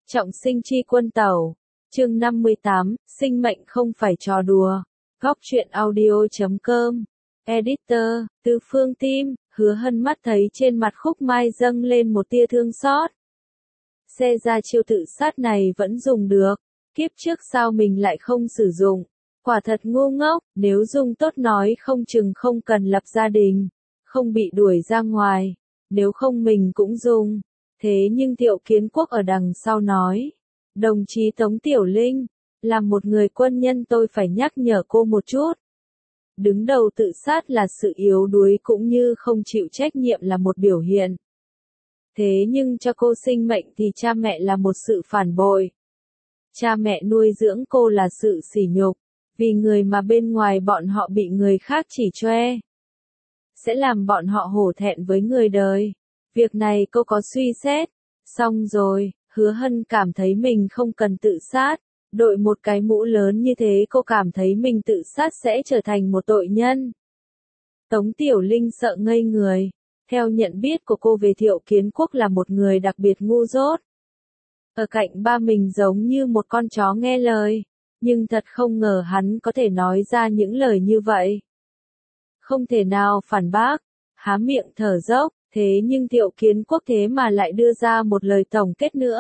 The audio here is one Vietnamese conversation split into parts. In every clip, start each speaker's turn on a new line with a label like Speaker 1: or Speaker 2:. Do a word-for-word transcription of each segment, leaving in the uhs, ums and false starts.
Speaker 1: Trọng sinh chi quân tẩu. Chương năm mươi tám, sinh mệnh không phải trò đùa. Góc truyện audio chấm com. Editor, Từ Phương Tim. Hứa Hân mắt thấy trên mặt Khúc Mai dâng lên một tia thương xót. Xe ra chiêu tự sát này vẫn dùng được. Kiếp trước sao mình lại không sử dụng. Quả thật ngu ngốc, nếu dùng tốt nói không chừng không cần lập gia đình. Không bị đuổi ra ngoài. Nếu không mình cũng dùng. Thế nhưng Thiệu Kiến Quốc ở đằng sau nói. Đồng chí Tống Tiểu Linh, làm một người quân nhân tôi phải nhắc nhở cô một chút. Đứng đầu tự sát là sự yếu đuối cũng như không chịu trách nhiệm là một biểu hiện. Thế nhưng cho cô sinh mệnh thì cha mẹ là một sự phản bội. Cha mẹ nuôi dưỡng cô là sự sỉ nhục, vì người mà bên ngoài bọn họ bị người khác chỉ choe. Sẽ làm bọn họ hổ thẹn với người đời. Việc này cô có suy xét. Xong rồi, Hứa Hân cảm thấy mình không cần tự sát. Đội một cái mũ lớn như thế cô cảm thấy mình tự sát sẽ trở thành một tội nhân. Tống Tiểu Linh sợ ngây người. Theo nhận biết của cô về Thiệu Kiến Quốc là một người đặc biệt ngu dốt. Ở cạnh ba mình giống như một con chó nghe lời. Nhưng thật không ngờ hắn có thể nói ra những lời như vậy. Không thể nào phản bác. Há miệng thở dốc. Thế nhưng Thiệu Kiến Quốc thế mà lại đưa ra một lời tổng kết nữa.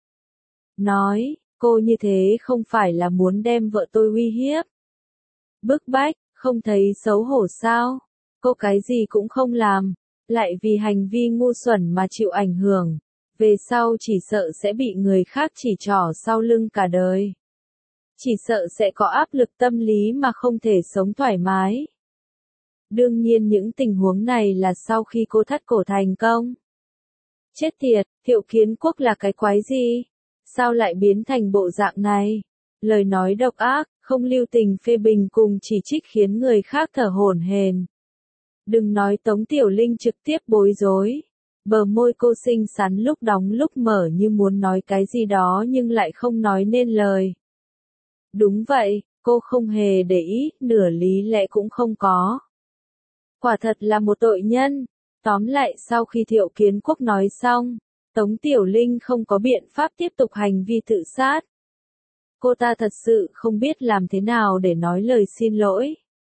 Speaker 1: Nói, cô như thế không phải là muốn đem vợ tôi uy hiếp. Bức bách, không thấy xấu hổ sao? Cô cái gì cũng không làm, lại vì hành vi ngu xuẩn mà chịu ảnh hưởng. Về sau chỉ sợ sẽ bị người khác chỉ trỏ sau lưng cả đời. Chỉ sợ sẽ có áp lực tâm lý mà không thể sống thoải mái. Đương nhiên những tình huống này là sau khi cô thắt cổ thành công. Chết tiệt, Thiệu Kiến Quốc là cái quái gì? Sao lại biến thành bộ dạng này? Lời nói độc ác, không lưu tình phê bình cùng chỉ trích khiến người khác thở hổn hển. Đừng nói Tống Tiểu Linh trực tiếp bối rối. Bờ môi cô xinh xắn lúc đóng lúc mở như muốn nói cái gì đó nhưng lại không nói nên lời. Đúng vậy, cô không hề để ý, nửa lý lẽ cũng không có. Quả thật là một tội nhân. Tóm lại sau khi Thiệu Kiến Quốc nói xong, Tống Tiểu Linh không có biện pháp tiếp tục hành vi tự sát. Cô ta thật sự không biết làm thế nào để nói lời xin lỗi.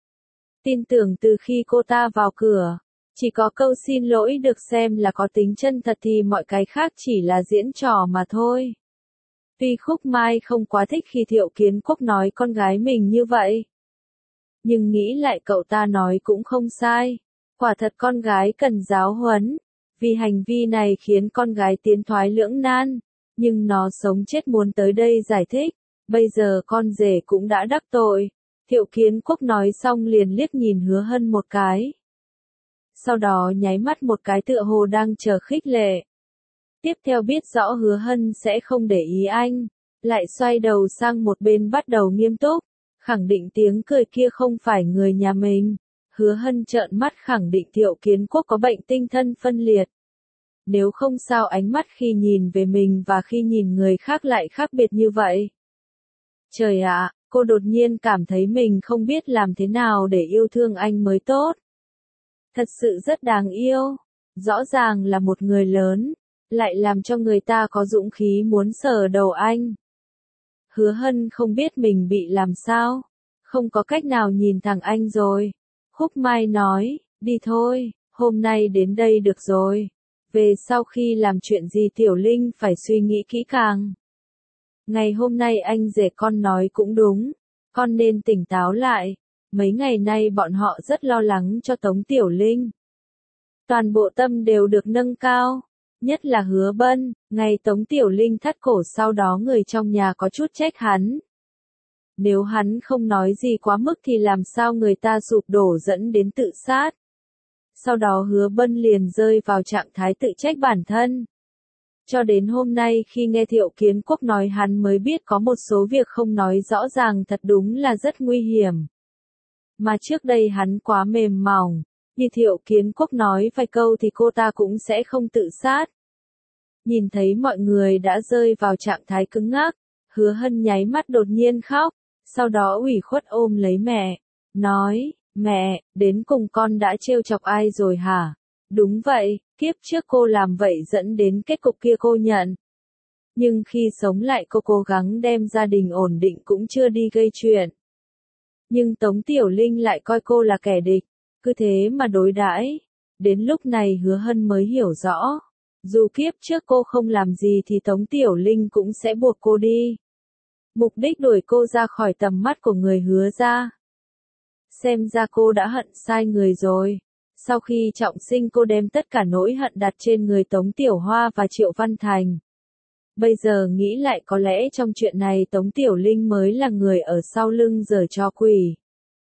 Speaker 1: Tin tưởng từ khi cô ta vào cửa, chỉ có câu xin lỗi được xem là có tính chân thật thì mọi cái khác chỉ là diễn trò mà thôi. Tuy Khúc Mai không quá thích khi Thiệu Kiến Quốc nói con gái mình như vậy. Nhưng nghĩ lại cậu ta nói cũng không sai. Quả thật con gái cần giáo huấn. Vì hành vi này khiến con gái tiến thoái lưỡng nan. Nhưng nó sống chết muốn tới đây giải thích. Bây giờ con rể cũng đã đắc tội. Thiệu Kiến Quốc nói xong liền liếc nhìn Hứa Hân một cái. Sau đó nháy mắt một cái tựa hồ đang chờ khích lệ. Tiếp theo biết rõ Hứa Hân sẽ không để ý anh. Lại xoay đầu sang một bên bắt đầu nghiêm túc. Khẳng định tiếng cười kia không phải người nhà mình. Hứa Hân trợn mắt khẳng định Thiệu Kiến Quốc có bệnh tinh thần phân liệt. Nếu không sao ánh mắt khi nhìn về mình và khi nhìn người khác lại khác biệt như vậy. Trời ạ, cô đột nhiên cảm thấy mình không biết làm thế nào để yêu thương anh mới tốt. Thật sự rất đáng yêu. Rõ ràng là một người lớn, lại làm cho người ta có dũng khí muốn sờ đầu anh. Hứa Hân không biết mình bị làm sao. Không có cách nào nhìn thẳng anh rồi. Khúc Mai nói, đi thôi, hôm nay đến đây được rồi. Về sau khi làm chuyện gì Tiểu Linh phải suy nghĩ kỹ càng. Ngày hôm nay anh rể con nói cũng đúng. Con nên tỉnh táo lại. Mấy ngày nay bọn họ rất lo lắng cho Tống Tiểu Linh. Toàn bộ tâm đều được nâng cao. Nhất là Hứa Bân, ngày Tống Tiểu Linh thắt cổ sau đó người trong nhà có chút trách hắn. Nếu hắn không nói gì quá mức thì làm sao người ta sụp đổ dẫn đến tự sát. Sau đó Hứa Bân liền rơi vào trạng thái tự trách bản thân. Cho đến hôm nay khi nghe Thiệu Kiến Quốc nói hắn mới biết có một số việc không nói rõ ràng thật đúng là rất nguy hiểm. Mà trước đây hắn quá mềm mỏng. Như Thiệu Kiến Quốc nói vài câu thì cô ta cũng sẽ không tự sát. Nhìn thấy mọi người đã rơi vào trạng thái cứng ngắc, Hứa Hân nháy mắt đột nhiên khóc, sau đó ủy khuất ôm lấy mẹ, nói, mẹ, đến cùng con đã trêu chọc ai rồi hả? Đúng vậy, kiếp trước cô làm vậy dẫn đến kết cục kia cô nhận. Nhưng khi sống lại cô cố gắng đem gia đình ổn định cũng chưa đi gây chuyện. Nhưng Tống Tiểu Linh lại coi cô là kẻ địch, cứ thế mà đối đãi. Đến lúc này Hứa Hân mới hiểu rõ, dù kiếp trước cô không làm gì thì Tống Tiểu Linh cũng sẽ buộc cô đi. Mục đích đuổi cô ra khỏi tầm mắt của người Hứa gia. Xem ra cô đã hận sai người rồi. Sau khi trọng sinh cô đem tất cả nỗi hận đặt trên người Tống Tiểu Hoa và Triệu Văn Thành. Bây giờ nghĩ lại có lẽ trong chuyện này Tống Tiểu Linh mới là người ở sau lưng giở trò quỷ.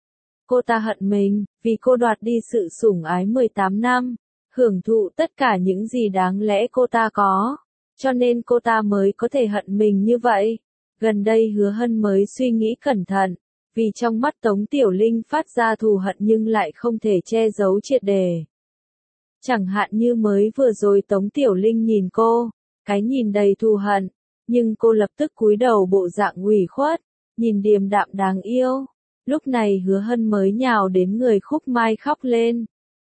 Speaker 1: Cô ta hận mình, vì cô đoạt đi sự sủng ái mười tám năm, hưởng thụ tất cả những gì đáng lẽ cô ta có, cho nên cô ta mới có thể hận mình như vậy. Gần đây Hứa Hân mới suy nghĩ cẩn thận, vì trong mắt Tống Tiểu Linh phát ra thù hận nhưng lại không thể che giấu triệt để. Chẳng hạn như mới vừa rồi Tống Tiểu Linh nhìn cô, cái nhìn đầy thù hận, nhưng cô lập tức cúi đầu bộ dạng ủy khuất, nhìn điềm đạm đáng yêu. Lúc này Hứa Hân mới nhào đến người Khúc Mai khóc lên.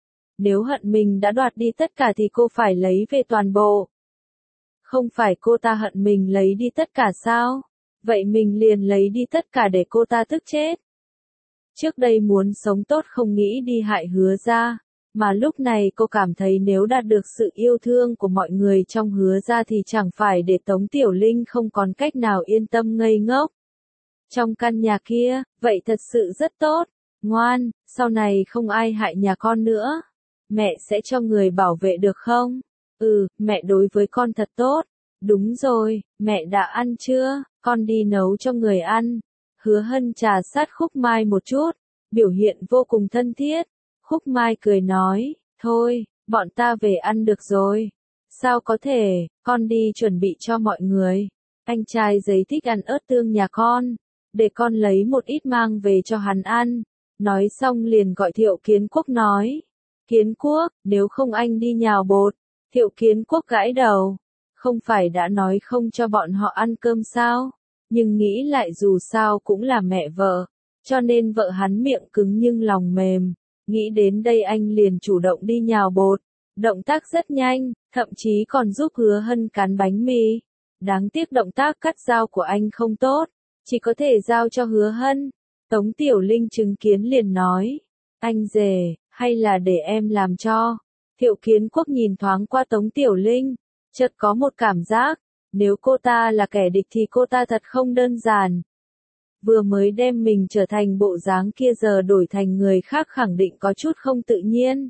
Speaker 1: Nếu hận mình đã đoạt đi tất cả thì cô phải lấy về toàn bộ. Không phải cô ta hận mình lấy đi tất cả sao? Vậy mình liền lấy đi tất cả để cô ta tức chết. Trước đây muốn sống tốt không nghĩ đi hại Hứa gia, mà lúc này cô cảm thấy nếu đạt được sự yêu thương của mọi người trong Hứa gia thì chẳng phải để Tống Tiểu Linh không còn cách nào yên tâm ngây ngốc. Trong căn nhà kia, vậy thật sự rất tốt, ngoan, sau này không ai hại nhà con nữa. Mẹ sẽ cho người bảo vệ được không? Ừ, mẹ đối với con thật tốt. Đúng rồi, mẹ đã ăn chưa? Con đi nấu cho người ăn. Hứa Hân trà sát Khúc Mai một chút, biểu hiện vô cùng thân thiết. Khúc Mai cười nói, thôi, bọn ta về ăn được rồi. Sao có thể, con đi chuẩn bị cho mọi người. Anh trai giấy thích ăn ớt tương nhà con, để con lấy một ít mang về cho hắn ăn. Nói xong liền gọi Thiệu Kiến Quốc nói, Kiến Quốc, nếu không anh đi nhào bột. Thiệu Kiến Quốc gãi đầu, không phải đã nói không cho bọn họ ăn cơm sao, nhưng nghĩ lại dù sao cũng là mẹ vợ, cho nên vợ hắn miệng cứng nhưng lòng mềm, nghĩ đến đây anh liền chủ động đi nhào bột, động tác rất nhanh, thậm chí còn giúp Hứa Hân cán bánh mì. Đáng tiếc động tác cắt dao của anh không tốt, chỉ có thể giao cho Hứa Hân. Tống Tiểu Linh chứng kiến liền nói, anh rể, hay là để em làm cho. Thiệu Kiến Quốc nhìn thoáng qua Tống Tiểu Linh, chợt có một cảm giác, nếu cô ta là kẻ địch thì cô ta thật không đơn giản. Vừa mới đem mình trở thành bộ dáng kia giờ đổi thành người khác khẳng định có chút không tự nhiên.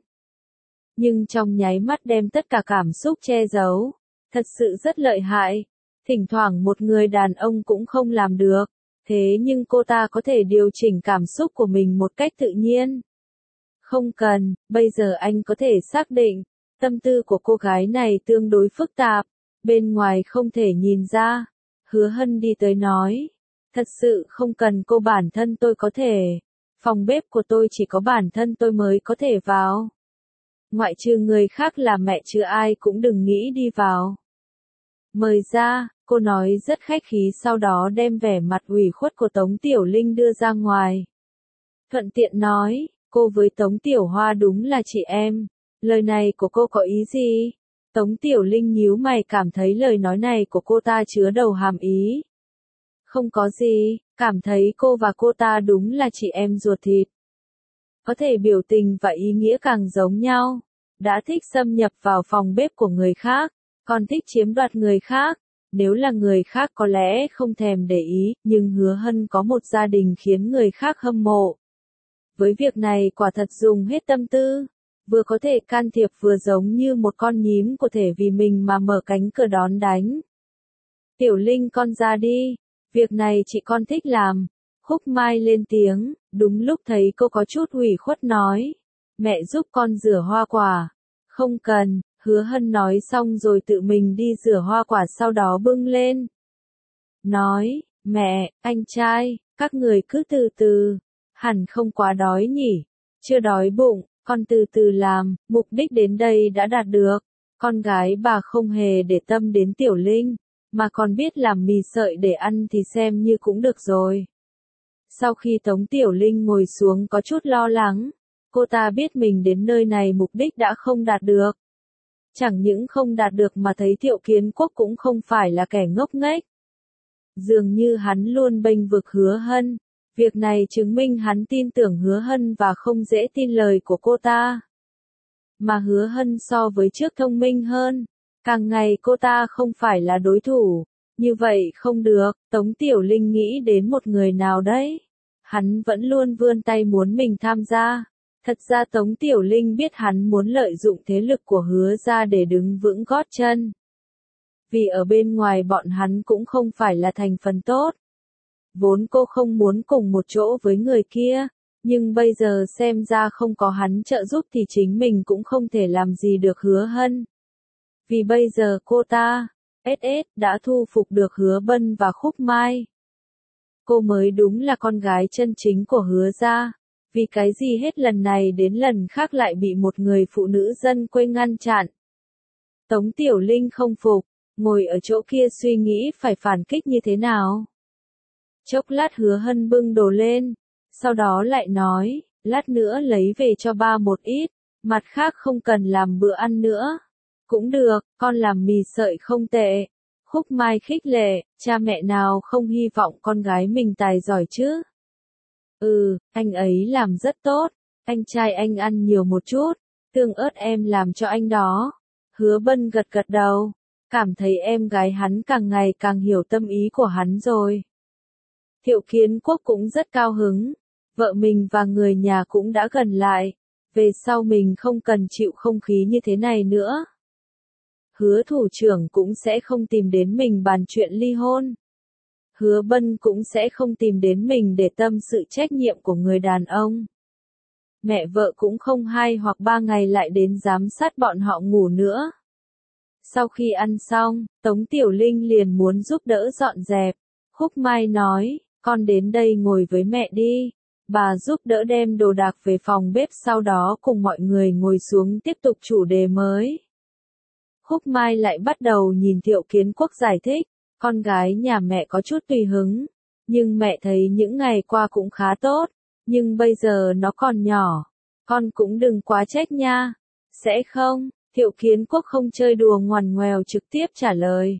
Speaker 1: Nhưng trong nháy mắt đem tất cả cảm xúc che giấu, thật sự rất lợi hại. Thỉnh thoảng một người đàn ông cũng không làm được, thế nhưng cô ta có thể điều chỉnh cảm xúc của mình một cách tự nhiên. Không cần, bây giờ anh có thể xác định, tâm tư của cô gái này tương đối phức tạp, bên ngoài không thể nhìn ra. Hứa Hân đi tới nói, thật sự không cần cô, bản thân tôi có thể, phòng bếp của tôi chỉ có bản thân tôi mới có thể vào. Ngoại trừ người khác là mẹ chứ ai cũng đừng nghĩ đi vào. Mời ra, cô nói rất khách khí sau đó đem vẻ mặt ủy khuất của Tống Tiểu Linh đưa ra ngoài. Thuận tiện nói, cô với Tống Tiểu Hoa đúng là chị em. Lời này của cô có ý gì? Tống Tiểu Linh nhíu mày cảm thấy lời nói này của cô ta chứa đầu hàm ý. Không có gì, cảm thấy cô và cô ta đúng là chị em ruột thịt. Có thể biểu tình và ý nghĩa càng giống nhau. Đã thích xâm nhập vào phòng bếp của người khác, còn thích chiếm đoạt người khác. Nếu là người khác có lẽ không thèm để ý, nhưng Hứa Hân có một gia đình khiến người khác hâm mộ. Với việc này quả thật dùng hết tâm tư, vừa có thể can thiệp vừa giống như một con nhím có thể vì mình mà mở cánh cửa đón đánh. Tiểu Linh con ra đi, việc này chị con thích làm. Khúc Mai lên tiếng, đúng lúc thấy cô có chút ủy khuất nói, mẹ giúp con rửa hoa quả. Không cần, Hứa Hân nói xong rồi tự mình đi rửa hoa quả sau đó bưng lên. Nói, mẹ, anh trai, các người cứ từ từ, hẳn không quá đói nhỉ, chưa đói bụng, con từ từ làm, mục đích đến đây đã đạt được. Con gái bà không hề để tâm đến Tiểu Linh, mà còn biết làm mì sợi để ăn thì xem như cũng được rồi. Sau khi Tống Tiểu Linh ngồi xuống có chút lo lắng, cô ta biết mình đến nơi này mục đích đã không đạt được. Chẳng những không đạt được mà thấy Thiệu Kiến Quốc cũng không phải là kẻ ngốc nghếch. Dường như hắn luôn bênh vực Hứa Hân. Việc này chứng minh hắn tin tưởng Hứa Hân và không dễ tin lời của cô ta. Mà Hứa Hân so với trước thông minh hơn. Càng ngày cô ta không phải là đối thủ. Như vậy không được, Tống Tiểu Linh nghĩ đến một người nào đấy. Hắn vẫn luôn vươn tay muốn mình tham gia. Thật ra Tống Tiểu Linh biết hắn muốn lợi dụng thế lực của Hứa gia để đứng vững gót chân. Vì ở bên ngoài bọn hắn cũng không phải là thành phần tốt. Vốn cô không muốn cùng một chỗ với người kia, nhưng bây giờ xem ra không có hắn trợ giúp thì chính mình cũng không thể làm gì được Hứa Hân. Vì bây giờ cô ta, ét ét, đã thu phục được Hứa Bân và Khúc Mai. Cô mới đúng là con gái chân chính của Hứa gia. Vì cái gì hết lần này đến lần khác lại bị một người phụ nữ dân quê ngăn chặn. Tống Tiểu Linh không phục, ngồi ở chỗ kia suy nghĩ phải phản kích như thế nào. Chốc lát Hứa Hân bưng đồ lên, sau đó lại nói, lát nữa lấy về cho ba một ít, mặt khác không cần làm bữa ăn nữa. Cũng được, con làm mì sợi không tệ. Khúc Mai khích lệ, cha mẹ nào không hy vọng con gái mình tài giỏi chứ. Ừ, anh ấy làm rất tốt, anh trai anh ăn nhiều một chút, tương ớt em làm cho anh đó. Hứa Bân gật gật đầu, cảm thấy em gái hắn càng ngày càng hiểu tâm ý của hắn rồi. Thiệu Kiến Quốc cũng rất cao hứng, vợ mình và người nhà cũng đã gần lại, về sau mình không cần chịu không khí như thế này nữa. Hứa thủ trưởng cũng sẽ không tìm đến mình bàn chuyện ly hôn. Hứa Bân cũng sẽ không tìm đến mình để tâm sự trách nhiệm của người đàn ông. Mẹ vợ cũng không hai hoặc ba ngày lại đến giám sát bọn họ ngủ nữa. Sau khi ăn xong, Tống Tiểu Linh liền muốn giúp đỡ dọn dẹp. Khúc Mai nói, con đến đây ngồi với mẹ đi. Bà giúp đỡ đem đồ đạc về phòng bếp, sau đó cùng mọi người ngồi xuống tiếp tục chủ đề mới. Khúc Mai lại bắt đầu nhìn Thiệu Kiến Quốc giải thích. Con gái nhà mẹ có chút tùy hứng, nhưng mẹ thấy những ngày qua cũng khá tốt, nhưng bây giờ nó còn nhỏ, con cũng đừng quá trách nha. Sẽ không, Thiệu Kiến Quốc không chơi đùa ngoằn ngoèo trực tiếp trả lời.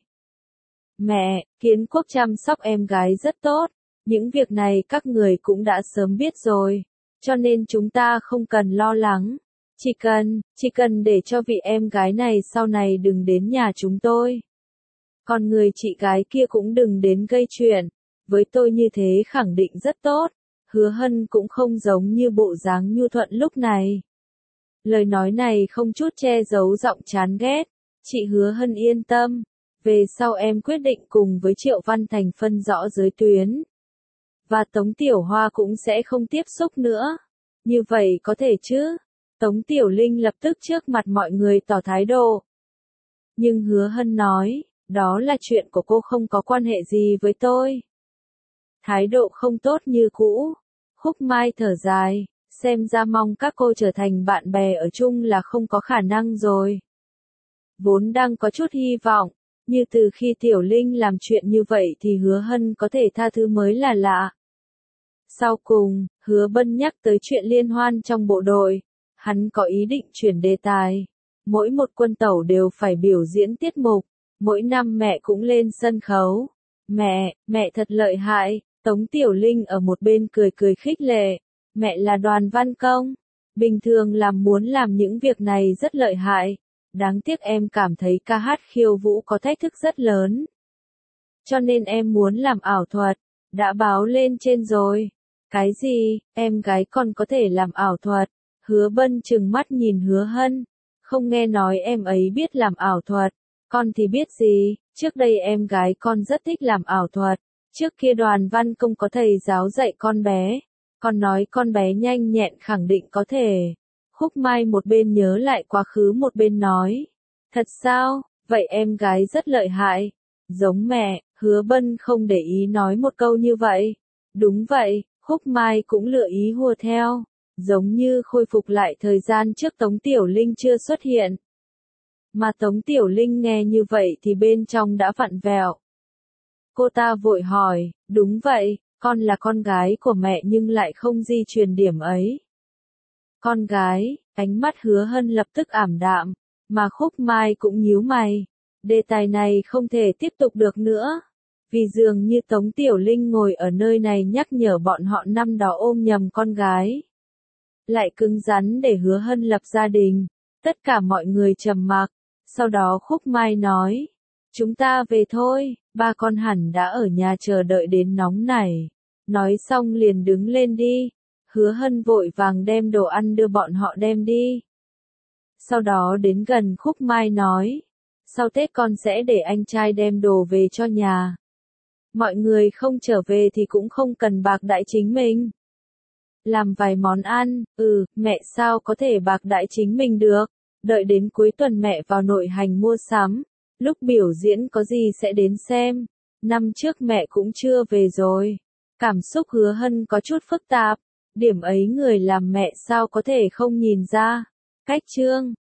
Speaker 1: Mẹ, Kiến Quốc chăm sóc em gái rất tốt, những việc này các người cũng đã sớm biết rồi, cho nên chúng ta không cần lo lắng, chỉ cần, chỉ cần để cho vị em gái này sau này đừng đến nhà chúng tôi. Còn người chị gái kia cũng đừng đến gây chuyện, với tôi như thế khẳng định rất tốt. Hứa Hân cũng không giống như bộ dáng nhu thuận lúc này. Lời nói này không chút che giấu giọng chán ghét. Chị Hứa Hân yên tâm, về sau em quyết định cùng với Triệu Văn Thành phân rõ giới tuyến. Và Tống Tiểu Hoa cũng sẽ không tiếp xúc nữa. Như vậy có thể chứ? Tống Tiểu Linh lập tức trước mặt mọi người tỏ thái độ. Nhưng Hứa Hân nói, đó là chuyện của cô, không có quan hệ gì với tôi. Thái độ không tốt như cũ. Khúc Mai thở dài, xem ra mong các cô trở thành bạn bè ở chung là không có khả năng rồi. Vốn đang có chút hy vọng, như từ khi Tiểu Linh làm chuyện như vậy thì Hứa Hân có thể tha thứ mới là lạ. Sau cùng, Hứa Bân nhắc tới chuyện liên hoan trong bộ đội. Hắn có ý định chuyển đề tài. Mỗi một quân tẩu đều phải biểu diễn tiết mục. Mỗi năm mẹ cũng lên sân khấu. Mẹ, mẹ thật lợi hại. Tống Tiểu Linh ở một bên cười cười khích lệ. Mẹ là Đoàn Văn Công. Bình thường làm muốn làm những việc này rất lợi hại. Đáng tiếc em cảm thấy ca hát khiêu vũ có thách thức rất lớn. Cho nên em muốn làm ảo thuật. Đã báo lên trên rồi. Cái gì, em gái con có thể làm ảo thuật? Hứa Bân trừng mắt nhìn Hứa Hân. Không nghe nói em ấy biết làm ảo thuật. Con thì biết gì, trước đây em gái con rất thích làm ảo thuật. Trước kia Đoàn Văn Công có thầy giáo dạy con bé. Con nói con bé nhanh nhẹn khẳng định có thể. Khúc Mai một bên nhớ lại quá khứ một bên nói. Thật sao, vậy em gái rất lợi hại. Giống mẹ, Hứa Bân không để ý nói một câu như vậy. Đúng vậy, Khúc Mai cũng lựa ý hùa theo. Giống như khôi phục lại thời gian trước Tống Tiểu Linh chưa xuất hiện. Mà Tống Tiểu Linh nghe như vậy thì bên trong đã vặn vẹo. Cô ta vội hỏi, đúng vậy, con là con gái của mẹ nhưng lại không di truyền điểm ấy. Con gái, ánh mắt Hứa Hân lập tức ảm đạm, Mà Khúc Mai cũng nhíu mày. Đề tài này không thể tiếp tục được nữa. Vì dường như Tống Tiểu Linh ngồi ở nơi này nhắc nhở bọn họ năm đó ôm nhầm con gái. Lại cứng rắn để Hứa Hân lập gia đình. Tất cả mọi người trầm mặc. Sau đó Khúc Mai nói. Chúng ta về thôi, ba con hẳn đã ở nhà chờ đợi đến nóng này. Nói xong liền đứng lên đi. Hứa Hân vội vàng đem đồ ăn đưa bọn họ đem đi. Sau đó đến gần Khúc Mai nói. Sau Tết con sẽ để anh trai đem đồ về cho nhà. Mọi người không trở về thì cũng không cần bạc đãi chính mình. Làm vài món ăn, ừ, mẹ sao có thể bạc đãi chính mình được. Đợi đến cuối tuần mẹ vào nội hành mua sắm. Lúc biểu diễn có gì sẽ đến xem. Năm trước mẹ cũng chưa về rồi. Cảm xúc Hứa Hân có chút phức tạp. Điểm ấy người làm mẹ sao có thể không nhìn ra. Cách chương